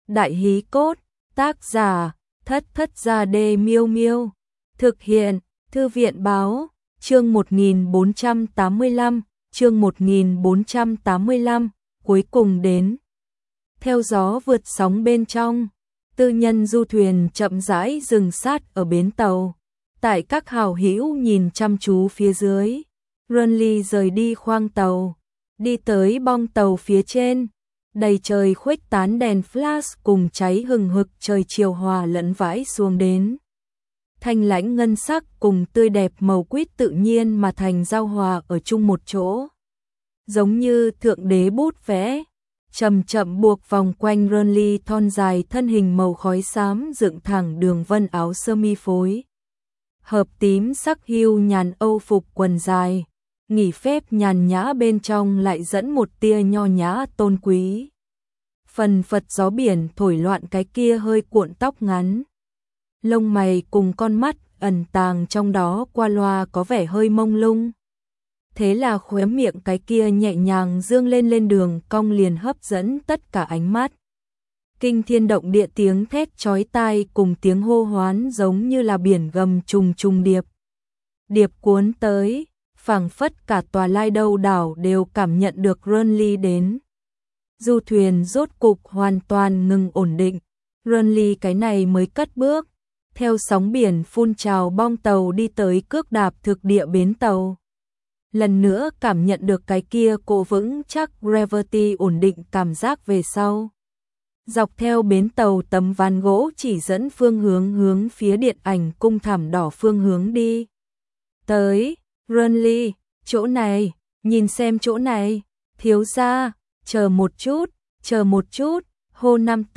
Đại hí cốt, tác giả, Thất Thất Gia Đê Miêu Miêu. Thực hiện, Thư viện báo, chương 1485, chương 1485, cuối cùng đến. Theo gió vượt sóng bên trong, tư nhân du thuyền chậm rãi dừng sát ở bến tàu. Tại các hào hữu nhìn chăm chú phía dưới, Renly rời đi khoang tàu, đi tới bong tàu phía trên. Đầy trời khuếch tán đèn flash cùng cháy hừng hực trời chiều hòa lẫn vãi xuống đến. Thanh lãnh ngân sắc cùng tươi đẹp màu quýt tự nhiên mà thành giao hòa ở chung một chỗ. Giống như thượng đế bút vẽ, chậm chậm buộc vòng quanh Renly thon dài thân hình màu khói xám dựng thẳng đường vân áo sơ mi phối. Hợp tím sắc hưu nhàn âu phục quần dài. Nghỉ phép nhàn nhã bên trong lại dẫn một tia nho nhã tôn quý. Phần phật gió biển thổi loạn cái kia hơi cuộn tóc ngắn. Lông mày cùng con mắt ẩn tàng trong đó qua loa có vẻ hơi mông lung. Thế là khóe miệng cái kia nhẹ nhàng dương lên đường cong liền hấp dẫn tất cả ánh mắt. Kinh thiên động địa tiếng thét chói tai cùng tiếng hô hoán giống như là biển gầm trùng trùng điệp. Điệp cuốn tới. Phảng phất cả tòa Lai Đâu đảo đều cảm nhận được Renly đến. Du thuyền rốt cục hoàn toàn ngừng ổn định. Renly cái này mới cất bước. Theo sóng biển phun trào bong tàu đi tới cước đạp thực địa bến tàu. Lần nữa cảm nhận được cái kia cố vững chắc gravity ổn định cảm giác về sau. Dọc theo bến tàu tấm ván gỗ chỉ dẫn phương hướng phía điện ảnh cung thảm đỏ phương hướng đi. Tới. Renly, chỗ này, nhìn xem chỗ này, thiếu gia, chờ một chút, hô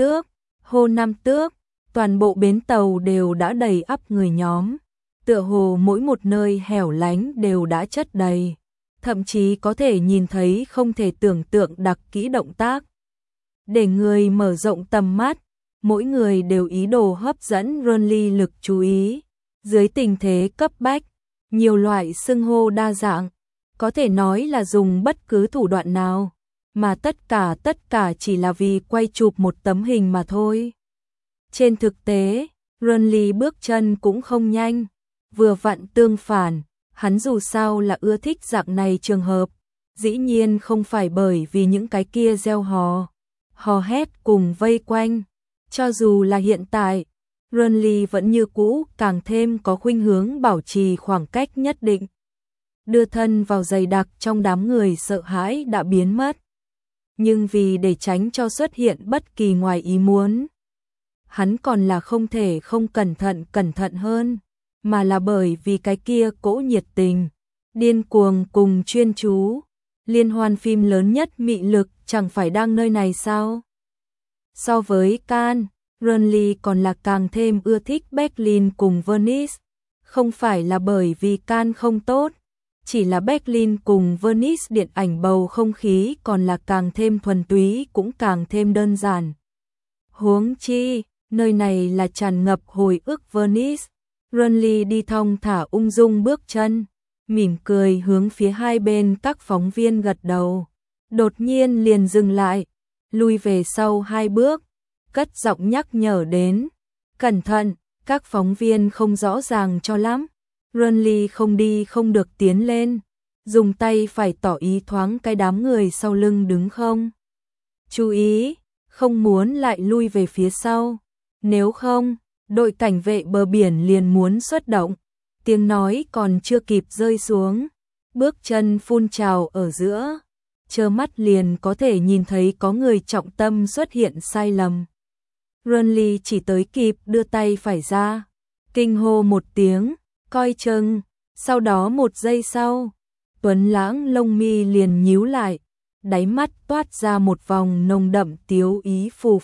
năm tước, toàn bộ bến tàu đều đã đầy ắp người nhóm, tựa hồ mỗi một nơi hẻo lánh đều đã chất đầy, thậm chí có thể nhìn thấy không thể tưởng tượng đặc kỹ động tác. Để người mở rộng tầm mắt, mỗi người đều ý đồ hấp dẫn Renly lực chú ý, dưới tình thế cấp bách. Nhiều loại xưng hô đa dạng, có thể nói là dùng bất cứ thủ đoạn nào, mà tất cả chỉ là vì quay chụp một tấm hình mà thôi. Trên thực tế, Renly bước chân cũng không nhanh, vừa vặn tương phản, hắn dù sao là ưa thích dạng này trường hợp, dĩ nhiên không phải bởi vì những cái kia reo hò hét cùng vây quanh, cho dù là hiện tại. Renly vẫn như cũ càng thêm có khuynh hướng bảo trì khoảng cách nhất định. Đưa thân vào dày đặc trong đám người sợ hãi đã biến mất. Nhưng vì để tránh cho xuất hiện bất kỳ ngoài ý muốn, hắn còn là không thể không cẩn thận hơn, mà là bởi vì cái kia cỗ nhiệt tình, điên cuồng cùng chuyên chú. Liên hoan phim lớn nhất mị lực chẳng phải đang nơi này sao? So với Cannes, Renly còn là càng thêm ưa thích Berlin cùng Venice, không phải là bởi vì Cannes không tốt, chỉ là Berlin cùng Venice điện ảnh bầu không khí còn là càng thêm thuần túy cũng càng thêm đơn giản. Huống chi, nơi này là tràn ngập hồi ức Venice. Renly đi thong thả ung dung bước chân, mỉm cười hướng phía hai bên các phóng viên gật đầu, đột nhiên liền dừng lại, lùi về sau hai bước. Cất giọng nhắc nhở đến, cẩn thận, các phóng viên không rõ ràng cho lắm. Renly không đi không được tiến lên, dùng tay phải tỏ ý thoáng cái đám người sau lưng đứng không. Chú ý, không muốn lại lui về phía sau, nếu không, đội cảnh vệ bờ biển liền muốn xuất động. Tiếng nói còn chưa kịp rơi xuống, bước chân phun trào ở giữa, trơ mắt liền có thể nhìn thấy có người trọng tâm xuất hiện sai lầm. Renly chỉ tới kịp đưa tay phải ra, kinh hô một tiếng, coi chừng, sau đó một giây sau, tuấn lãng lông mi liền nhíu lại, đáy mắt toát ra một vòng nồng đậm tiếu ý phù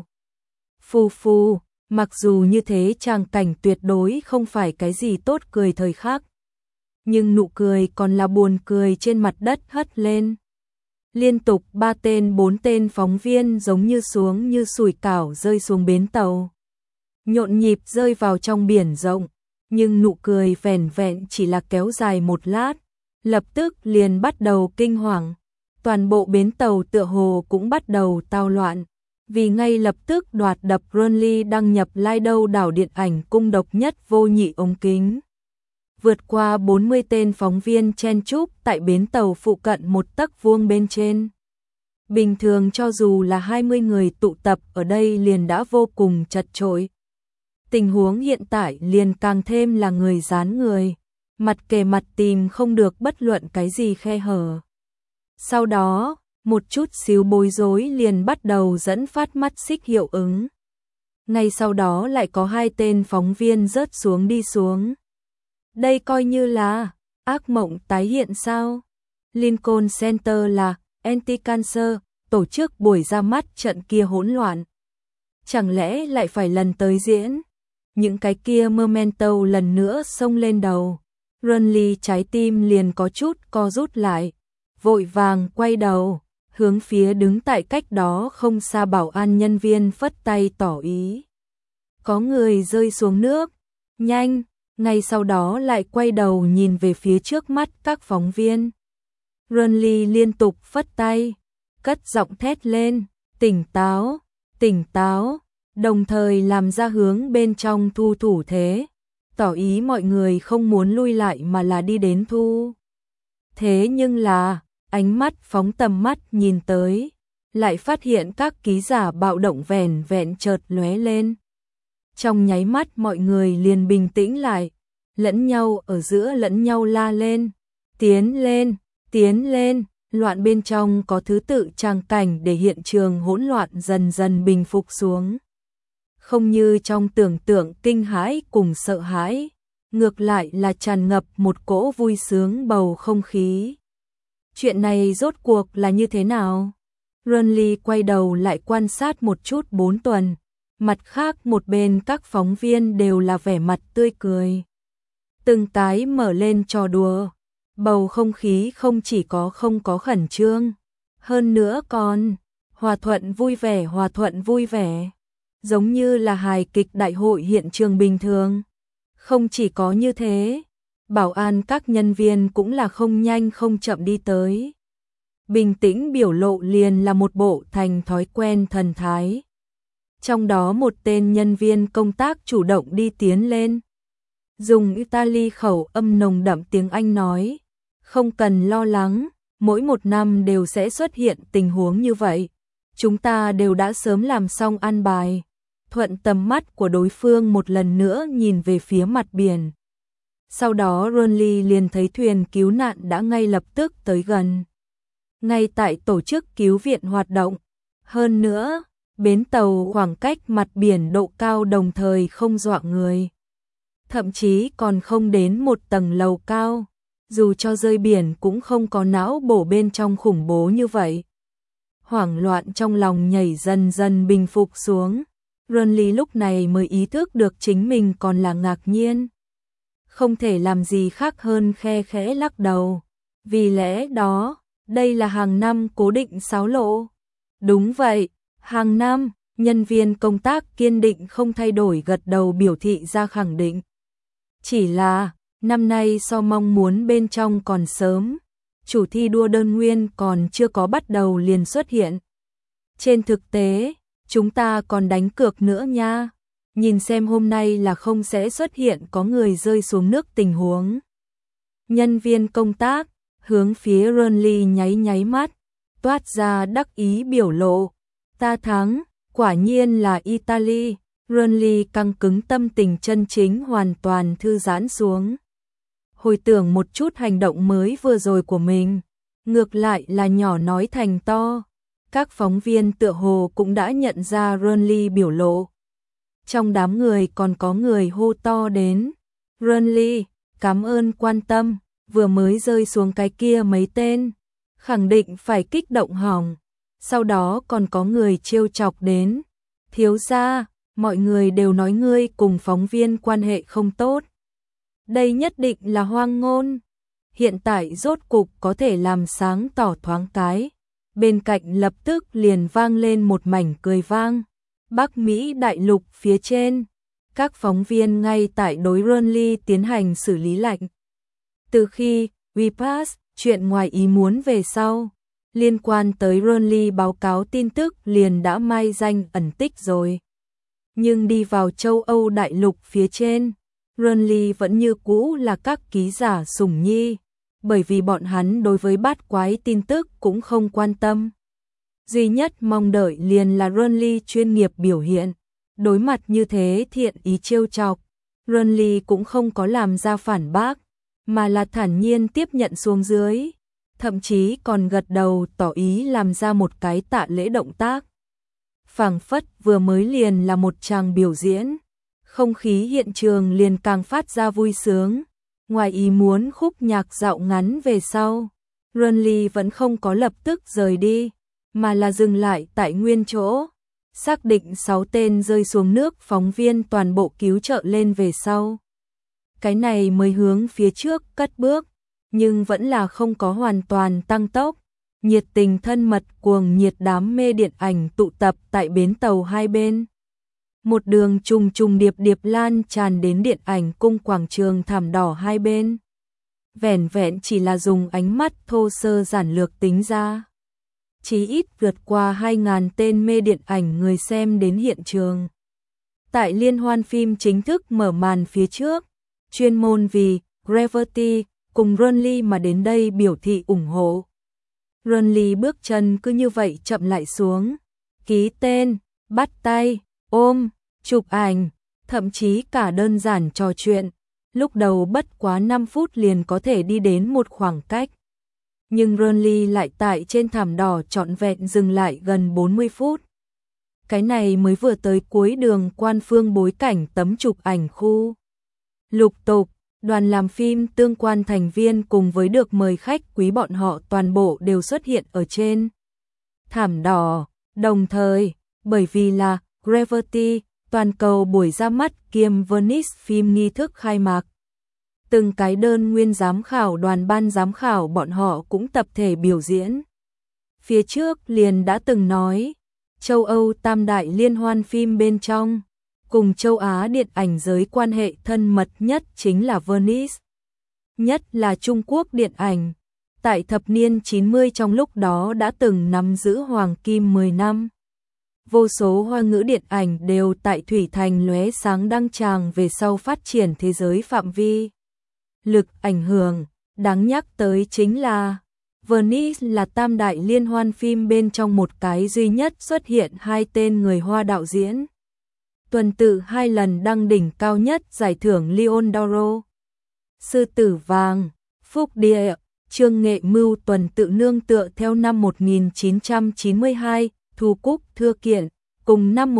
phù, mặc dù như thế tràng cảnh tuyệt đối không phải cái gì tốt cười thời khắc, nhưng nụ cười còn là buồn cười trên mặt đất hất lên. Liên tục 4 tên phóng viên giống như xuống như sủi cảo rơi xuống bến tàu. Nhộn nhịp rơi vào trong biển rộng, nhưng nụ cười vẻn vẹn chỉ là kéo dài một lát, lập tức liền bắt đầu kinh hoàng. Toàn bộ bến tàu tựa hồ cũng bắt đầu tao loạn, vì ngay lập tức đoạt đập Burnley đăng nhập Lido đảo điện ảnh cung độc nhất vô nhị ống kính. Vượt qua 40 tên phóng viên chen chúc tại bến tàu phụ cận một tấc vuông bên trên. Bình thường cho dù là 20 người tụ tập ở đây liền đã vô cùng chật chội. Tình huống hiện tại liền càng thêm là người dán người, mặt kề mặt tìm không được bất luận cái gì khe hở. Sau đó, một chút xíu bối rối liền bắt đầu dẫn phát mắt xích hiệu ứng. Ngay sau đó lại có 2 tên phóng viên rớt xuống đi xuống. Đây coi như là ác mộng tái hiện sao? Lincoln Center là anti-cancer, tổ chức buổi ra mắt trận kia hỗn loạn. Chẳng lẽ lại phải lần tới diễn? Những cái kia memento lần nữa xông lên đầu. Burnley trái tim liền có chút co rút lại, vội vàng quay đầu, hướng phía đứng tại cách đó không xa bảo an nhân viên phất tay tỏ ý. Có người rơi xuống nước, nhanh, ngay sau đó lại quay đầu nhìn về phía trước mắt các phóng viên. Burnley liên tục phất tay, cất giọng thét lên, tỉnh táo, tỉnh táo, đồng thời làm ra hướng bên trong thu thủ thế, tỏ ý mọi người không muốn lui lại mà là đi đến thu. Thế nhưng là, ánh mắt phóng tầm mắt nhìn tới, lại phát hiện các ký giả bạo động vẻn vẹn chợt lóe lên. Trong nháy mắt mọi người liền bình tĩnh lại, lẫn nhau ở giữa lẫn nhau la lên, tiến lên, loạn bên trong có thứ tự tràng cảnh để hiện trường hỗn loạn dần dần bình phục xuống. Không như trong tưởng tượng kinh hãi cùng sợ hãi, ngược lại là tràn ngập một cỗ vui sướng bầu không khí. Chuyện này rốt cuộc là như thế nào? Burnley quay đầu lại quan sát một chút 4 tuần, mặt khác một bên các phóng viên đều là vẻ mặt tươi cười. Từng cái mở lên trò đùa, bầu không khí không chỉ có không có khẩn trương, hơn nữa còn hòa thuận vui vẻ, giống như là hài kịch đại hội hiện trường bình thường. Không chỉ có như thế, bảo an các nhân viên cũng là không nhanh không chậm đi tới. Bình tĩnh biểu lộ liền là một bộ thành thói quen thần thái. Trong đó một tên nhân viên công tác chủ động đi tiến lên, dùng Italy khẩu âm nồng đậm tiếng Anh nói, không cần lo lắng, mỗi một năm đều sẽ xuất hiện tình huống như vậy. Chúng ta đều đã sớm làm xong an bài. Thuận tầm mắt của đối phương một lần nữa nhìn về phía mặt biển. Sau đó Burnley liền thấy thuyền cứu nạn đã ngay lập tức tới gần. Ngay tại tổ chức cứu viện hoạt động. Hơn nữa, bến tàu khoảng cách mặt biển độ cao đồng thời không dọa người. Thậm chí còn không đến một tầng lầu cao. Dù cho rơi biển cũng không có não bổ bên trong khủng bố như vậy. Hoảng loạn trong lòng nhảy dần dần bình phục xuống. Burnley lúc này mới ý thức được chính mình còn là ngạc nhiên. Không thể làm gì khác hơn khe khẽ lắc đầu. Vì lẽ đó, đây là hàng năm cố định sáo lộ. Đúng vậy, hàng năm, nhân viên công tác kiên định không thay đổi gật đầu biểu thị ra khẳng định. Chỉ là, năm nay so mong muốn bên trong còn sớm, chủ thi đua đơn nguyên còn chưa có bắt đầu liền xuất hiện. Trên thực tế, chúng ta còn đánh cược nữa nha. Nhìn xem hôm nay là không sẽ xuất hiện có người rơi xuống nước tình huống. Nhân viên công tác, hướng phía Burnley nháy mắt, toát ra đắc ý biểu lộ. Ta thắng, quả nhiên là Italy. Burnley căng cứng tâm tình chân chính hoàn toàn thư giãn xuống. Hồi tưởng một chút hành động mới vừa rồi của mình, ngược lại là nhỏ nói thành to. Các phóng viên tựa hồ cũng đã nhận ra Burnley biểu lộ. Trong đám người còn có người hô to đến. Burnley, cảm ơn quan tâm, vừa mới rơi xuống cái kia mấy tên. Khẳng định phải kích động hỏng. Sau đó còn có người trêu chọc đến. Thiếu gia, mọi người đều nói ngươi cùng phóng viên quan hệ không tốt. Đây nhất định là hoang ngôn. Hiện tại rốt cục có thể làm sáng tỏ thoáng cái. Bên cạnh lập tức liền vang lên một mảnh cười vang. Bắc Mỹ đại lục phía trên, các phóng viên ngay tại đối Burnley tiến hành xử lý lạnh. Từ khi We Pass chuyện ngoài ý muốn về sau, liên quan tới Ronly báo cáo tin tức liền đã mai danh ẩn tích rồi. Nhưng đi vào châu Âu đại lục phía trên, Ronly vẫn như cũ là các ký giả sủng nhi, bởi vì bọn hắn đối với bát quái tin tức cũng không quan tâm. Duy nhất mong đợi liền là Ronly chuyên nghiệp biểu hiện. Đối mặt như thế thiện ý trêu chọc, Ronly cũng không có làm ra phản bác, mà là thản nhiên tiếp nhận xuống dưới, thậm chí còn gật đầu tỏ ý làm ra một cái tạ lễ động tác. Phảng phất vừa mới liền là một tràng biểu diễn, không khí hiện trường liền càng phát ra vui sướng. Ngoài ý muốn khúc nhạc dạo ngắn về sau, Ronly vẫn không có lập tức rời đi, mà là dừng lại tại nguyên chỗ. Xác định 6 tên rơi xuống nước phóng viên toàn bộ cứu trợ lên về sau. Cái này mới hướng phía trước cất bước, nhưng vẫn là không có hoàn toàn tăng tốc. Nhiệt tình thân mật cuồng nhiệt đám mê điện ảnh tụ tập tại bến tàu hai bên. Một đường trùng trùng điệp điệp lan tràn đến điện ảnh cung quảng trường thảm đỏ hai bên. Vẻn vẹn chỉ là dùng ánh mắt thô sơ giản lược tính ra, chí ít vượt qua 2.000 tên mê điện ảnh người xem đến hiện trường. Tại liên hoan phim chính thức mở màn phía trước, chuyên môn vì Gravity cùng Ronly mà đến đây biểu thị ủng hộ. Ronly bước chân cứ như vậy chậm lại xuống, ký tên, bắt tay, ôm, chụp ảnh, thậm chí cả đơn giản trò chuyện. Lúc đầu bất quá 5 phút liền có thể đi đến một khoảng cách. Nhưng Ronly lại tại trên thảm đỏ trọn vẹn dừng lại gần 40 phút. Cái này mới vừa tới cuối đường quan phương bối cảnh tấm chụp ảnh khu. Lục tục, đoàn làm phim tương quan thành viên cùng với được mời khách quý bọn họ toàn bộ đều xuất hiện ở trên thảm đỏ. Đồng thời, bởi vì là Gravity, toàn cầu buổi ra mắt kiêm Venice phim nghi thức khai mạc. Từng cái đơn nguyên giám khảo đoàn ban giám khảo bọn họ cũng tập thể biểu diễn. Phía trước liền đã từng nói, châu Âu tam đại liên hoan phim bên trong, cùng châu Á điện ảnh giới quan hệ thân mật nhất chính là Venice. Nhất là Trung Quốc điện ảnh, tại thập niên 90 trong lúc đó đã từng nắm giữ hoàng kim 10 năm. Vô số hoa ngữ điện ảnh đều tại Thủy Thành lóe sáng đăng tràng về sau phát triển thế giới phạm vi. Lực ảnh hưởng, đáng nhắc tới chính là Venice là tam đại liên hoan phim bên trong một cái duy nhất xuất hiện 2 tên người Hoa đạo diễn. Tuần tự 2 lần đăng đỉnh cao nhất giải thưởng Lion d'Oro. Sư tử vàng, Phúc Địa, Trương Nghệ Mưu tuần tự nương tựa theo năm 1992, Thu Cúc Thưa Kiện, cùng năm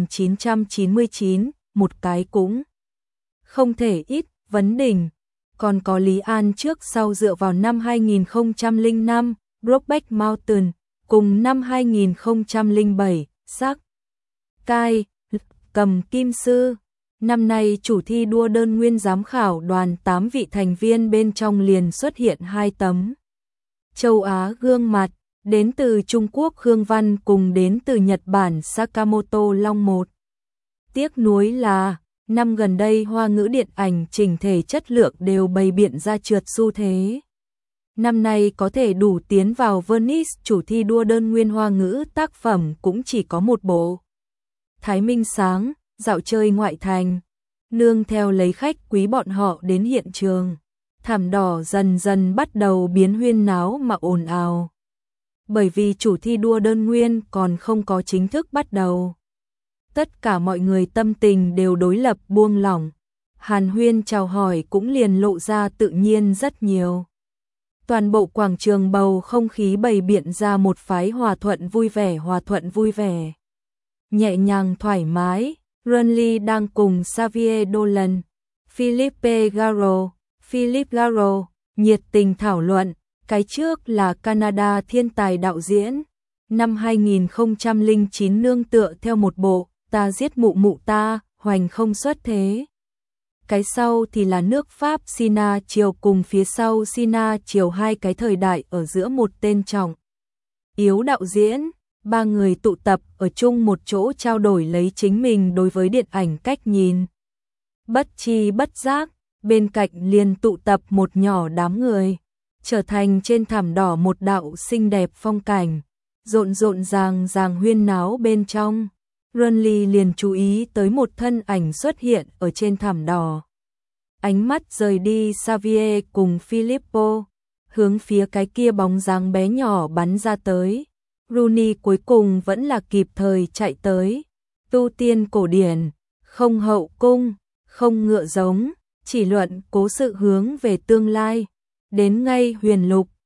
1999, một cái cũng không thể ít, vấn đỉnh. Còn có Lý An trước sau dựa vào năm 2005, Brokeback Mountain, cùng năm 2007, Sắc Cai, Cầm Kim Sư. Năm nay chủ thi đua đơn nguyên giám khảo đoàn 8 vị thành viên bên trong liền xuất hiện 2 tấm. Châu Á gương mặt, đến từ Trung Quốc Khương Văn cùng đến từ Nhật Bản Sakamoto Long một. Tiếc nuối là, năm gần đây hoa ngữ điện ảnh chỉnh thể chất lượng đều bày biện ra trượt xu thế. Năm nay có thể đủ tiến vào Venice chủ thi đua đơn nguyên hoa ngữ tác phẩm cũng chỉ có một bộ. Thái Minh Sáng, Dạo chơi ngoại thành, nương theo lấy khách quý bọn họ đến hiện trường. Thảm đỏ dần dần bắt đầu biến huyên náo mà ồn ào. Bởi vì chủ thi đua đơn nguyên còn không có chính thức bắt đầu. Tất cả mọi người tâm tình đều đối lập buông lỏng. Hàn huyên chào hỏi cũng liền lộ ra tự nhiên rất nhiều. Toàn bộ quảng trường bầu không khí bày biện ra một phái hòa thuận vui vẻ. Nhẹ nhàng thoải mái, Ronly đang cùng Xavier Dolan, Philippe Garo, nhiệt tình thảo luận. Cái trước là Canada thiên tài đạo diễn, năm 2009 nương tựa theo một bộ Ta giết mụ mụ ta, hoành không xuất thế. Cái sau thì là nước Pháp Sina Triều cùng phía sau Sina Triều hai cái thời đại ở giữa một tên trọng yếu đạo diễn. 3 người tụ tập ở chung một chỗ trao đổi lấy chính mình đối với điện ảnh cách nhìn. Bất chi bất giác, bên cạnh liền tụ tập một nhỏ đám người. trở thành trên thảm đỏ một đạo xinh đẹp phong cảnh, rộn rộn ràng ràng huyên náo bên trong. Renly liền chú ý tới một thân ảnh xuất hiện ở trên thảm đỏ. Ánh mắt rời đi Xavier cùng Filippo, hướng phía cái kia bóng dáng bé nhỏ bắn ra tới. Rooney cuối cùng vẫn là kịp thời chạy tới. Tu tiên cổ điển, không hậu cung, không ngựa giống, chỉ luận cố sự hướng về tương lai. Đến ngay huyền lục,